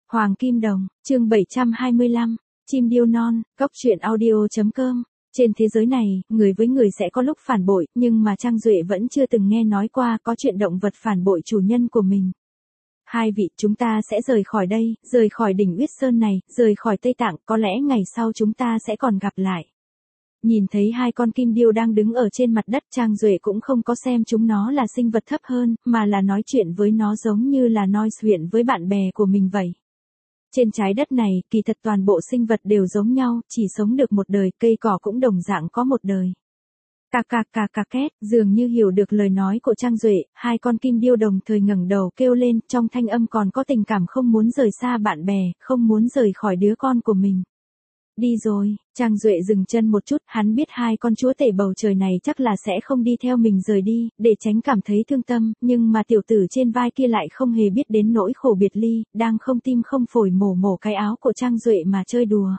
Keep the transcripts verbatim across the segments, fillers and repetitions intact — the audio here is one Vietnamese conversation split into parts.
Hoàng Kim Đồng, chương bảy trăm hai mươi lăm, chim điêu non, góc truyện audio.com. Trên thế giới này, người với người sẽ có lúc phản bội, nhưng mà Trang Duệ vẫn chưa từng nghe nói qua có chuyện động vật phản bội chủ nhân của mình. Hai vị, chúng ta sẽ rời khỏi đây, rời khỏi đỉnh Uyết Sơn này, rời khỏi Tây Tạng, có lẽ ngày sau chúng ta sẽ còn gặp lại. Nhìn thấy hai con kim điêu đang đứng ở trên mặt đất, Trang Duệ cũng không có xem chúng nó là sinh vật thấp hơn, mà là nói chuyện với nó giống như là nói chuyện với bạn bè của mình vậy. Trên trái đất này, kỳ thật toàn bộ sinh vật đều giống nhau, chỉ sống được một đời, cây cỏ cũng đồng dạng có một đời. Cà cà cà cà két, dường như hiểu được lời nói của Trang Duệ, hai con kim điêu đồng thời ngẩng đầu kêu lên, trong thanh âm còn có tình cảm không muốn rời xa bạn bè, không muốn rời khỏi đứa con của mình. Đi rồi, Trang Duệ dừng chân một chút, hắn biết hai con chúa tể bầu trời này chắc là sẽ không đi theo mình rời đi, để tránh cảm thấy thương tâm, nhưng mà tiểu tử trên vai kia lại không hề biết đến nỗi khổ biệt ly, đang không tim không phổi mổ mổ cái áo của Trang Duệ mà chơi đùa.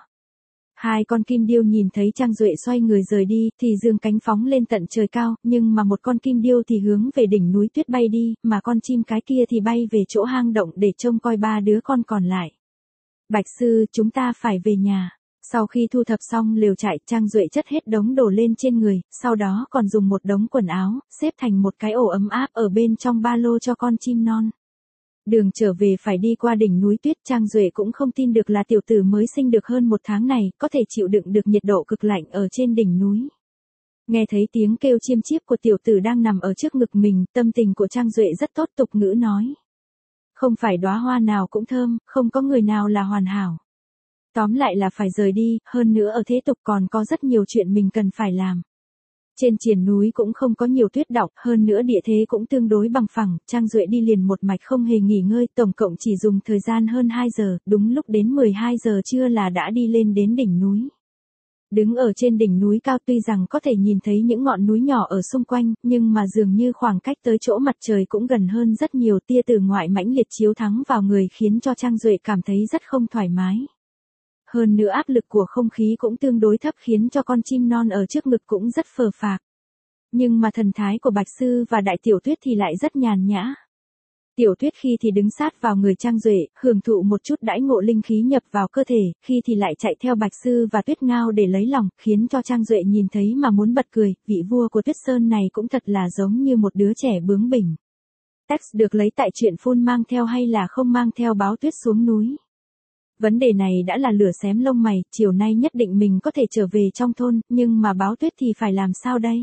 Hai con kim điêu nhìn thấy Trang Duệ xoay người rời đi, thì dương cánh phóng lên tận trời cao, nhưng mà một con kim điêu thì hướng về đỉnh núi tuyết bay đi, mà con chim cái kia thì bay về chỗ hang động để trông coi ba đứa con còn lại. Bạch sư, chúng ta phải về nhà. Sau khi thu thập xong lều trại, Trang Duệ chất hết đống đồ lên trên người, sau đó còn dùng một đống quần áo, xếp thành một cái ổ ấm áp ở bên trong ba lô cho con chim non. Đường trở về phải đi qua đỉnh núi tuyết, Trang Duệ cũng không tin được là tiểu tử mới sinh được hơn một tháng này, có thể chịu đựng được nhiệt độ cực lạnh ở trên đỉnh núi. Nghe thấy tiếng kêu chiêm chiếp của tiểu tử đang nằm ở trước ngực mình, tâm tình của Trang Duệ rất tốt, tục ngữ nói. Không phải đóa hoa nào cũng thơm, không có người nào là hoàn hảo. Tóm lại là phải rời đi, hơn nữa ở thế tục còn có rất nhiều chuyện mình cần phải làm. Trên triền núi cũng không có nhiều tuyết đọng, hơn nữa địa thế cũng tương đối bằng phẳng, Trang Duệ đi liền một mạch không hề nghỉ ngơi, tổng cộng chỉ dùng thời gian hơn hai giờ, đúng lúc đến mười hai giờ trưa là đã đi lên đến đỉnh núi. Đứng ở trên đỉnh núi cao tuy rằng có thể nhìn thấy những ngọn núi nhỏ ở xung quanh, nhưng mà dường như khoảng cách tới chỗ mặt trời cũng gần hơn rất nhiều, tia từ ngoại mãnh liệt chiếu thẳng vào người khiến cho Trang Duệ cảm thấy rất không thoải mái. Hơn nữa áp lực của không khí cũng tương đối thấp khiến cho con chim non ở trước ngực cũng rất phờ phạc. Nhưng mà thần thái của Bạch Sư và Đại Tiểu Tuyết thì lại rất nhàn nhã. Tiểu Tuyết khi thì đứng sát vào người Trang Duệ, hưởng thụ một chút đãi ngộ linh khí nhập vào cơ thể, khi thì lại chạy theo Bạch Sư và Tuyết Ngao để lấy lòng, khiến cho Trang Duệ nhìn thấy mà muốn bật cười, vị vua của Tuyết Sơn này cũng thật là giống như một đứa trẻ bướng bỉnh. Text được lấy tại truyện phun mang theo hay là không mang theo Báo Tuyết xuống núi. Vấn đề này đã là lửa xém lông mày, chiều nay nhất định mình có thể trở về trong thôn, nhưng mà Báo Tuyết thì phải làm sao đây?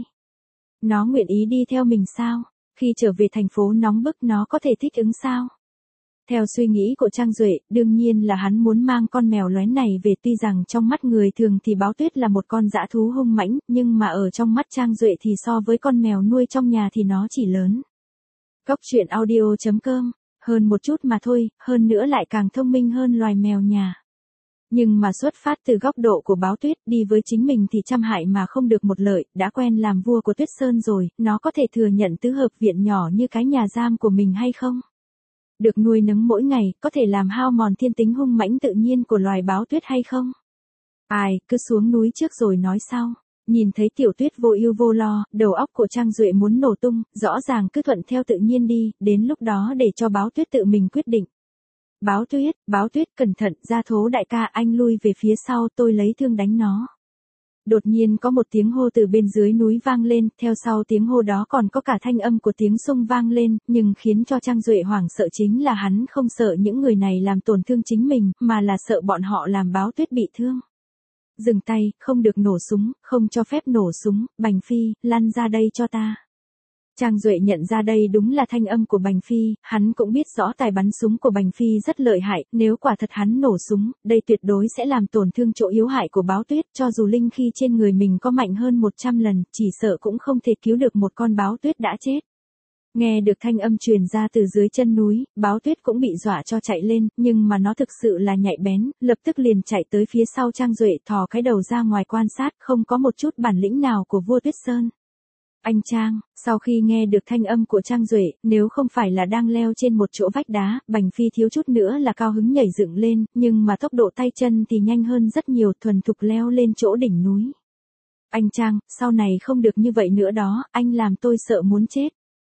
Nó nguyện ý đi theo mình sao? Khi trở về thành phố nóng bức nó có thể thích ứng sao? Theo suy nghĩ của Trang Duệ, đương nhiên là hắn muốn mang con mèo lóen này về, tuy rằng trong mắt người thường thì Báo Tuyết là một con dã thú hung mãnh, nhưng mà ở trong mắt Trang Duệ thì so với con mèo nuôi trong nhà thì nó chỉ lớn. Góc truyện audio.com. Hơn một chút mà thôi, hơn nữa lại càng thông minh hơn loài mèo nhà. Nhưng mà xuất phát từ góc độ của Báo Tuyết, đi với chính mình thì trăm hại mà không được một lợi, đã quen làm vua của Tuyết Sơn rồi, nó có thể thừa nhận tứ hợp viện nhỏ như cái nhà giam của mình hay không? Được nuôi nấng mỗi ngày, có thể làm hao mòn thiên tính hung mãnh tự nhiên của loài Báo Tuyết hay không? Ai, cứ xuống núi trước rồi nói sau. Nhìn thấy Tiểu Tuyết vô ưu vô lo, đầu óc của Trang Duệ muốn nổ tung, rõ ràng cứ thuận theo tự nhiên đi, đến lúc đó để cho Báo Tuyết tự mình quyết định. Báo Tuyết, Báo Tuyết cẩn thận, Gia Thố đại ca, anh lui về phía sau, tôi lấy thương đánh nó. Đột nhiên có một tiếng hô từ bên dưới núi vang lên, theo sau tiếng hô đó còn có cả thanh âm của tiếng sung vang lên, nhưng khiến cho Trang Duệ hoảng sợ chính là hắn không sợ những người này làm tổn thương chính mình, mà là sợ bọn họ làm Báo Tuyết bị thương. Dừng tay, không được nổ súng, không cho phép nổ súng, Bành Phi, lăn ra đây cho ta. Trang Duệ nhận ra đây đúng là thanh âm của Bành Phi, hắn cũng biết rõ tài bắn súng của Bành Phi rất lợi hại, nếu quả thật hắn nổ súng, đây tuyệt đối sẽ làm tổn thương chỗ yếu hại của Báo Tuyết, cho dù linh khí trên người mình có mạnh hơn một trăm lần, chỉ sợ cũng không thể cứu được một con Báo Tuyết đã chết. Nghe được thanh âm truyền ra từ dưới chân núi, Báo Tuyết cũng bị dọa cho chạy lên, nhưng mà nó thực sự là nhạy bén, lập tức liền chạy tới phía sau Trang Duệ, thò cái đầu ra ngoài quan sát, không có một chút bản lĩnh nào của vua Tuyết Sơn. Anh Trang, sau khi nghe được thanh âm của Trang Duệ, nếu không phải là đang leo trên một chỗ vách đá, Bành Phi thiếu chút nữa là cao hứng nhảy dựng lên, nhưng mà tốc độ tay chân thì nhanh hơn rất nhiều, thuần thục leo lên chỗ đỉnh núi. Anh Trang, sau này không được như vậy nữa đó, anh làm tôi sợ muốn chết.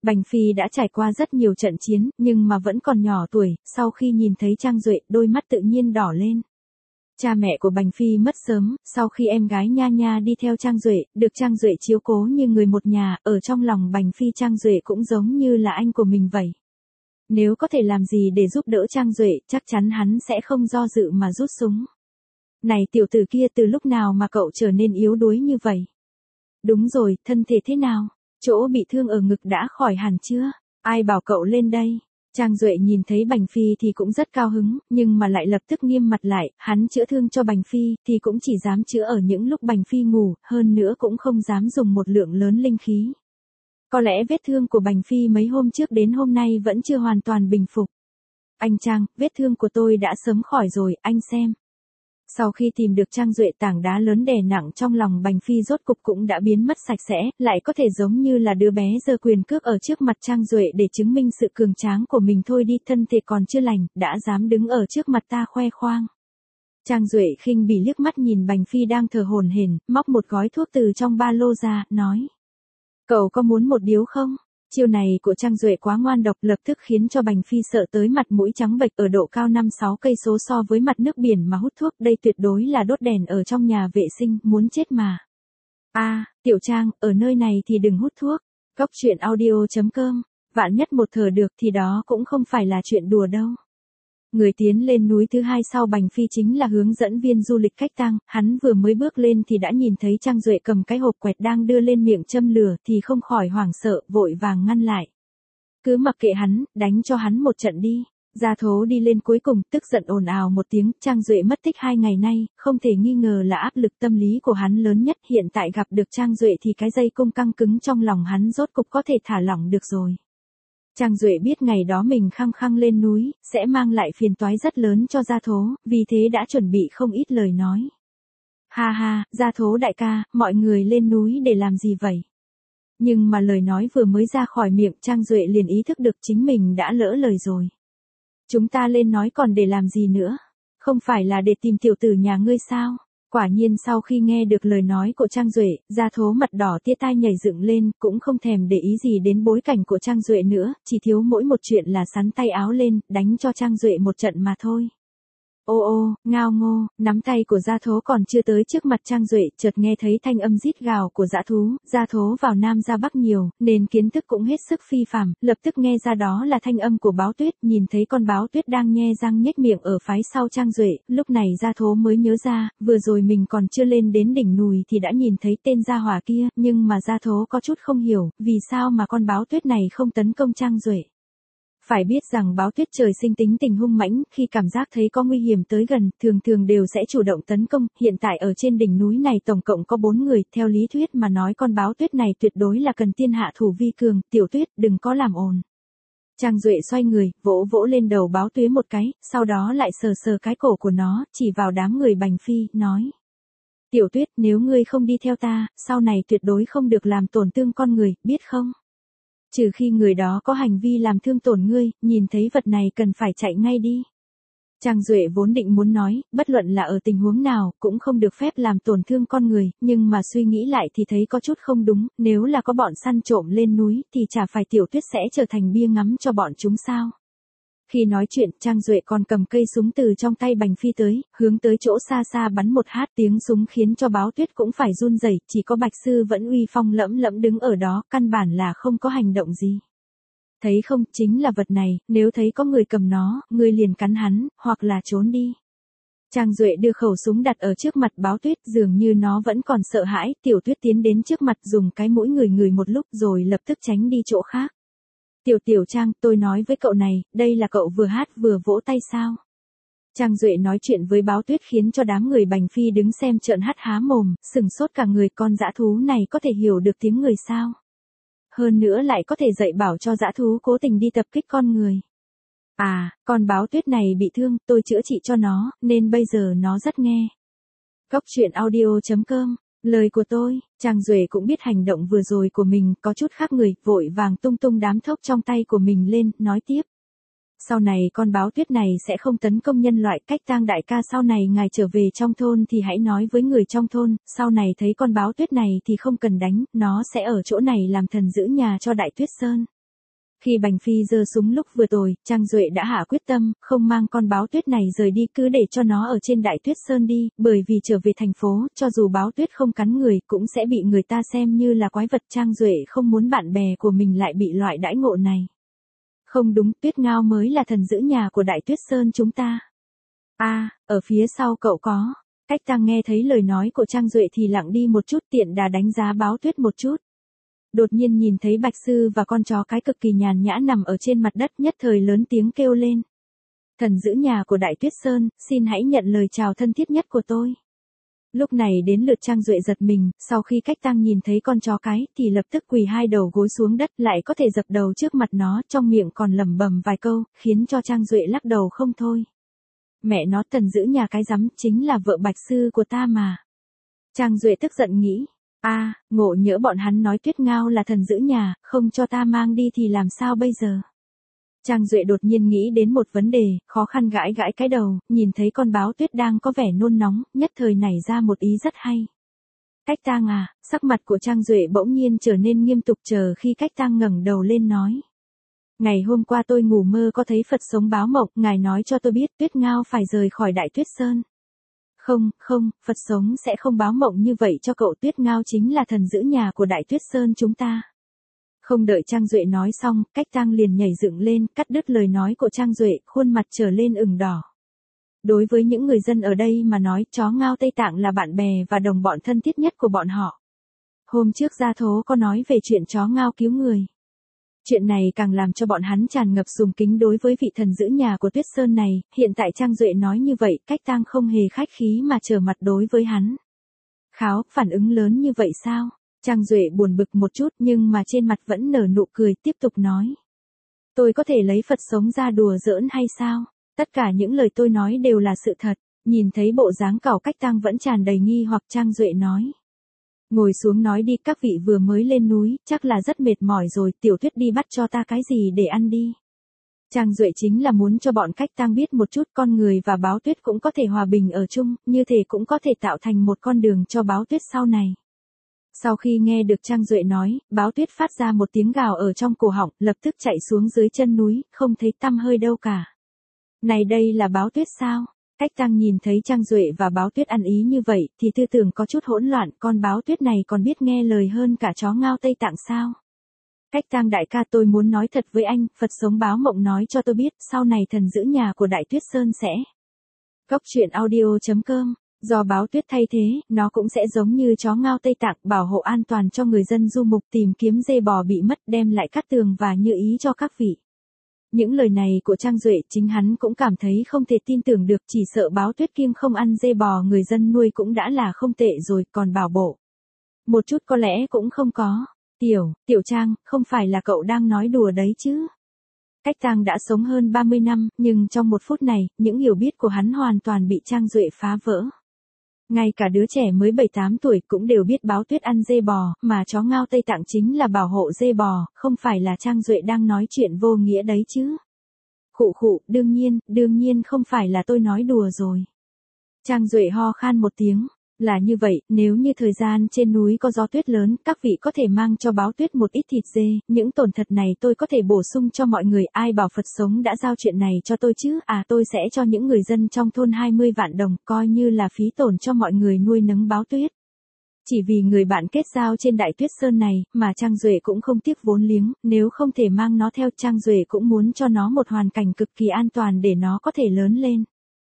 Bành Phi đã trải qua rất nhiều trận chiến, nhưng mà vẫn còn nhỏ tuổi, sau khi nhìn thấy Trang Duệ, đôi mắt tự nhiên đỏ lên. Cha mẹ của Bành Phi mất sớm, sau khi em gái Nha Nha đi theo Trang Duệ, được Trang Duệ chiếu cố như người một nhà, ở trong lòng Bành Phi Trang Duệ cũng giống như là anh của mình vậy. Nếu có thể làm gì để giúp đỡ Trang Duệ, chắc chắn hắn sẽ không do dự mà rút súng. Này tiểu tử kia, từ lúc nào mà cậu trở nên yếu đuối như vậy? Đúng rồi, thân thể thế nào? Chỗ bị thương ở ngực đã khỏi hẳn chưa? Ai bảo cậu lên đây? Trang Duệ nhìn thấy Bành Phi thì cũng rất cao hứng, nhưng mà lại lập tức nghiêm mặt lại, hắn chữa thương cho Bành Phi thì cũng chỉ dám chữa ở những lúc Bành Phi ngủ, hơn nữa cũng không dám dùng một lượng lớn linh khí. Có lẽ vết thương của Bành Phi mấy hôm trước đến hôm nay vẫn chưa hoàn toàn bình phục. Anh Trang, vết thương của tôi đã sớm khỏi rồi, anh xem. Sau khi tìm được Trang Duệ, tảng đá lớn đè nặng trong lòng Bành Phi rốt cục cũng đã biến mất sạch sẽ, lại có thể giống như là đứa bé giơ quyền cước ở trước mặt Trang Duệ để chứng minh sự cường tráng của mình. Thôi đi, thân thể còn chưa lành, đã dám đứng ở trước mặt ta khoe khoang. Trang Duệ khinh bỉ liếc mắt nhìn Bành Phi đang thở hổn hển, móc một gói thuốc từ trong ba lô ra, nói. Cậu có muốn một điếu không? Chiêu này của Trang Duệ quá ngoan độc, lập tức khiến cho Bành Phi sợ tới mặt mũi trắng bệch. Ở độ cao năm sáu cây số so với mặt nước biển mà hút thuốc, đây tuyệt đối là đốt đèn ở trong nhà vệ sinh, muốn chết mà. A, à, Tiểu Trang, ở nơi này thì đừng hút thuốc. Cốc truyện audio chấm com, vạn nhất một thở được thì đó cũng không phải là chuyện đùa đâu. Người tiến lên núi thứ hai sau Bành Phi chính là hướng dẫn viên du lịch Cách Tăng, hắn vừa mới bước lên thì đã nhìn thấy Trang Duệ cầm cái hộp quẹt đang đưa lên miệng châm lửa thì không khỏi hoảng sợ, vội vàng ngăn lại. Cứ mặc kệ hắn, đánh cho hắn một trận đi. Gia Thố đi lên cuối cùng, tức giận ồn ào một tiếng, Trang Duệ mất tích hai ngày nay, không thể nghi ngờ là áp lực tâm lý của hắn lớn nhất, hiện tại gặp được Trang Duệ thì cái dây cung căng cứng trong lòng hắn rốt cục có thể thả lỏng được rồi. Trang Duệ biết ngày đó mình khăng khăng lên núi, sẽ mang lại phiền toái rất lớn cho Gia Thố, vì thế đã chuẩn bị không ít lời nói. Ha ha, Gia Thố đại ca, mọi người lên núi để làm gì vậy? Nhưng mà lời nói vừa mới ra khỏi miệng, Trang Duệ liền ý thức được chính mình đã lỡ lời rồi. Chúng ta lên nói còn để làm gì nữa? Không phải là để tìm tiểu tử nhà ngươi sao? Quả nhiên sau khi nghe được lời nói của Trang Duệ, Gia Thố mặt đỏ tia tai nhảy dựng lên, cũng không thèm để ý gì đến bối cảnh của Trang Duệ nữa, chỉ thiếu mỗi một chuyện là sắn tay áo lên, đánh cho Trang Duệ một trận mà thôi. Ô ô, ngao ngô, nắm tay của Gia Thố còn chưa tới trước mặt Trang Duệ, chợt nghe thấy thanh âm rít gào của dã thú. Gia Thố vào Nam ra Bắc nhiều, nên kiến thức cũng hết sức phi phàm, lập tức nghe ra đó là thanh âm của báo tuyết, nhìn thấy con báo tuyết đang nhe răng nhếch miệng ở phái sau Trang Duệ, lúc này Gia Thố mới nhớ ra, vừa rồi mình còn chưa lên đến đỉnh núi thì đã nhìn thấy tên gia hỏa kia, nhưng mà Gia Thố có chút không hiểu, vì sao mà con báo tuyết này không tấn công Trang Duệ. Phải biết rằng báo tuyết trời sinh tính tình hung mãnh, khi cảm giác thấy có nguy hiểm tới gần, thường thường đều sẽ chủ động tấn công, hiện tại ở trên đỉnh núi này tổng cộng có bốn người, theo lý thuyết mà nói con báo tuyết này tuyệt đối là cần tiên hạ thủ vi cường, Tiểu Tuyết, đừng có làm ồn. Trang Duệ xoay người, vỗ vỗ lên đầu báo tuyết một cái, sau đó lại sờ sờ cái cổ của nó, chỉ vào đám người Bành Phi, nói. Tiểu Tuyết, nếu ngươi không đi theo ta, sau này tuyệt đối không được làm tổn thương con người, biết không? Trừ khi người đó có hành vi làm thương tổn ngươi, nhìn thấy vật này cần phải chạy ngay đi. Trang Duệ vốn định muốn nói, bất luận là ở tình huống nào, cũng không được phép làm tổn thương con người, nhưng mà suy nghĩ lại thì thấy có chút không đúng, nếu là có bọn săn trộm lên núi, thì chả phải Tiểu Tuyết sẽ trở thành bia ngắm cho bọn chúng sao. Khi nói chuyện, Trang Duệ còn cầm cây súng từ trong tay Bành Phi tới, hướng tới chỗ xa xa bắn một hát, tiếng súng khiến cho báo tuyết cũng phải run rẩy, chỉ có Bạch Sư vẫn uy phong lẫm lẫm đứng ở đó, căn bản là không có hành động gì. Thấy không, chính là vật này, nếu thấy có người cầm nó, người liền cắn hắn, hoặc là trốn đi. Trang Duệ đưa khẩu súng đặt ở trước mặt báo tuyết, dường như nó vẫn còn sợ hãi, Tiểu Tuyết tiến đến trước mặt dùng cái mũi ngửi ngửi một lúc rồi lập tức tránh đi chỗ khác. Tiểu Tiểu Trang, tôi nói với cậu này, đây là cậu vừa hát vừa vỗ tay sao? Trang Duệ nói chuyện với báo tuyết khiến cho đám người Bành Phi đứng xem trợn hát há mồm, sừng sốt cả người, con dã thú này có thể hiểu được tiếng người sao? Hơn nữa lại có thể dạy bảo cho dã thú cố tình đi tập kích con người. À, con báo tuyết này bị thương, tôi chữa trị cho nó, nên bây giờ nó rất nghe. Cốc truyện audio chấm com, lời của tôi. Trang Duệ cũng biết hành động vừa rồi của mình có chút khác người, vội vàng tung tung đám thốc trong tay của mình lên, nói tiếp. Sau này con báo tuyết này sẽ không tấn công nhân loại, Cách Tang đại ca, sau này ngài trở về trong thôn thì hãy nói với người trong thôn, sau này thấy con báo tuyết này thì không cần đánh, nó sẽ ở chỗ này làm thần giữ nhà cho Đại Tuyết Sơn. Khi Bành Phi giơ súng lúc vừa rồi, Trang Duệ đã hạ quyết tâm, không mang con báo tuyết này rời đi, cứ để cho nó ở trên Đại Tuyết Sơn đi, bởi vì trở về thành phố, cho dù báo tuyết không cắn người, cũng sẽ bị người ta xem như là quái vật. Trang Duệ không muốn bạn bè của mình lại bị loại đãi ngộ này. Không đúng, Tuyết Ngao mới là thần giữ nhà của Đại Tuyết Sơn chúng ta. A, à, ở phía sau cậu có. Cách Tăng nghe thấy lời nói của Trang Duệ thì lặng đi một chút, tiện đà đánh giá báo tuyết một chút. Đột nhiên nhìn thấy Bạch Sư và con chó cái cực kỳ nhàn nhã nằm ở trên mặt đất, nhất thời lớn tiếng kêu lên. Thần giữ nhà của Đại Tuyết Sơn, xin hãy nhận lời chào thân thiết nhất của tôi. Lúc này đến lượt Trang Duệ giật mình, sau khi Cách Tăng nhìn thấy con chó cái thì lập tức quỳ hai đầu gối xuống đất, lại có thể dập đầu trước mặt nó, trong miệng còn lẩm bẩm vài câu, khiến cho Trang Duệ lắc đầu không thôi. Mẹ nó, thần giữ nhà cái rắm, chính là vợ Bạch Sư của ta mà. Trang Duệ tức giận nghĩ. A, à, ngộ nhỡ bọn hắn nói Tuyết Ngao là thần giữ nhà, không cho ta mang đi thì làm sao bây giờ? Trang Duệ đột nhiên nghĩ đến một vấn đề, khó khăn gãi gãi cái đầu, nhìn thấy con báo tuyết đang có vẻ nôn nóng, nhất thời nảy ra một ý rất hay. Cách Tang à, sắc mặt của Trang Duệ bỗng nhiên trở nên nghiêm túc, chờ khi Cách Tang ngẩng đầu lên nói. Ngày hôm qua tôi ngủ mơ có thấy Phật sống báo mộng, ngài nói cho tôi biết Tuyết Ngao phải rời khỏi Đại Tuyết Sơn. Không, không, Phật sống sẽ không báo mộng như vậy cho cậu, Tuyết Ngao chính là thần giữ nhà của Đại Tuyết Sơn chúng ta. Không đợi Trang Duệ nói xong, Cách Tang liền nhảy dựng lên, cắt đứt lời nói của Trang Duệ, khuôn mặt trở lên ửng đỏ. Đối với những người dân ở đây mà nói, chó Ngao Tây Tạng là bạn bè và đồng bọn thân thiết nhất của bọn họ. Hôm trước Gia Thố có nói về chuyện chó Ngao cứu người. Chuyện này càng làm cho bọn hắn tràn ngập sùng kính đối với vị thần giữ nhà của Tuyết Sơn này, hiện tại Trang Duệ nói như vậy, Cách Tang không hề khách khí mà trở mặt đối với hắn. Kháo, phản ứng lớn như vậy sao? Trang Duệ buồn bực một chút nhưng mà trên mặt vẫn nở nụ cười, tiếp tục nói. Tôi có thể lấy Phật sống ra đùa giỡn hay sao? Tất cả những lời tôi nói đều là sự thật. Nhìn thấy bộ dáng cẩu Cách Tang vẫn tràn đầy nghi hoặc, Trang Duệ nói. Ngồi xuống nói đi, các vị vừa mới lên núi, chắc là rất mệt mỏi rồi, Tiểu Tuyết đi bắt cho ta cái gì để ăn đi. Trang Duệ chính là muốn cho bọn Cách Tang biết một chút con người và báo tuyết cũng có thể hòa bình ở chung, như thế cũng có thể tạo thành một con đường cho báo tuyết sau này. Sau khi nghe được Trang Duệ nói, báo tuyết phát ra một tiếng gào ở trong cổ họng, lập tức chạy xuống dưới chân núi, không thấy tăm hơi đâu cả. Này đây là báo tuyết sao? Cách Tang nhìn thấy Trang Duệ và báo tuyết ăn ý như vậy, thì tư tưởng có chút hỗn loạn, con báo tuyết này còn biết nghe lời hơn cả chó Ngao Tây Tạng sao? Cách Tang đại ca, tôi muốn nói thật với anh, Phật sống báo mộng nói cho tôi biết, sau này thần giữ nhà của Đại Tuyết Sơn sẽ. Góc truyện audio chấm com, do báo tuyết thay thế, nó cũng sẽ giống như chó Ngao Tây Tạng, bảo hộ an toàn cho người dân du mục, tìm kiếm dê bò bị mất, đem lại cát tường và như ý cho các vị. Những lời này của Trang Duệ chính hắn cũng cảm thấy không thể tin tưởng được, chỉ sợ báo tuyết kim không ăn dê bò người dân nuôi cũng đã là không tệ rồi, còn bảo bộ. Một chút có lẽ cũng không có. Tiểu, Tiểu Trang, không phải là cậu đang nói đùa đấy chứ? Cách Tang đã sống hơn ba mươi năm, nhưng trong một phút này, những hiểu biết của hắn hoàn toàn bị Trang Duệ phá vỡ. Ngay cả đứa trẻ mới bảy tám tuổi cũng đều biết báo tuyết ăn dê bò, mà chó Ngao Tây Tạng chính là bảo hộ dê bò, không phải là Trang Duệ đang nói chuyện vô nghĩa đấy chứ. Khụ khụ, đương nhiên, đương nhiên không phải là tôi nói đùa rồi. Trang Duệ ho khan một tiếng. Là như vậy, nếu như thời gian trên núi có gió tuyết lớn, các vị có thể mang cho báo tuyết một ít thịt dê, những tổn thật này tôi có thể bổ sung cho mọi người, ai bảo Phật sống đã giao chuyện này cho tôi chứ, à tôi sẽ cho những người dân trong thôn hai mươi vạn đồng, coi như là phí tổn cho mọi người nuôi nấng báo tuyết. Chỉ vì người bạn kết giao trên Đại Tuyết Sơn này, mà Trang Duệ cũng không tiếc vốn liếng, nếu không thể mang nó theo, Trang Duệ cũng muốn cho nó một hoàn cảnh cực kỳ an toàn để nó có thể lớn lên.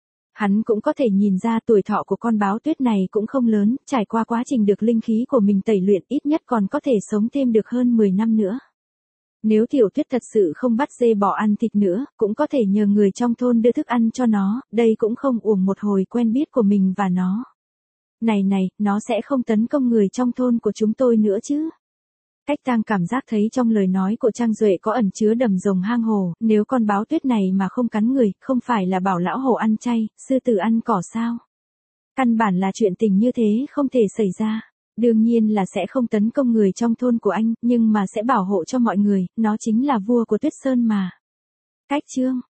Hắn cũng có thể nhìn ra tuổi thọ của con báo tuyết này cũng không lớn, trải qua quá trình được linh khí của mình tẩy luyện, ít nhất còn có thể sống thêm được hơn mười năm nữa. Nếu Tiểu Tuyết thật sự không bắt dê bò ăn thịt nữa, cũng có thể nhờ người trong thôn đưa thức ăn cho nó, đây cũng không uổng một hồi quen biết của mình và nó. Này này, nó sẽ không tấn công người trong thôn của chúng tôi nữa chứ? Cách Tang cảm giác thấy trong lời nói của Trang Duệ có ẩn chứa đầm rồng hang hồ, nếu con báo tuyết này mà không cắn người, không phải là bảo lão hổ ăn chay, sư tử ăn cỏ sao? Căn bản là chuyện tình như thế không thể xảy ra. Đương nhiên là sẽ không tấn công người trong thôn của anh, nhưng mà sẽ bảo hộ cho mọi người, nó chính là vua của Tuyết Sơn mà. Cách chương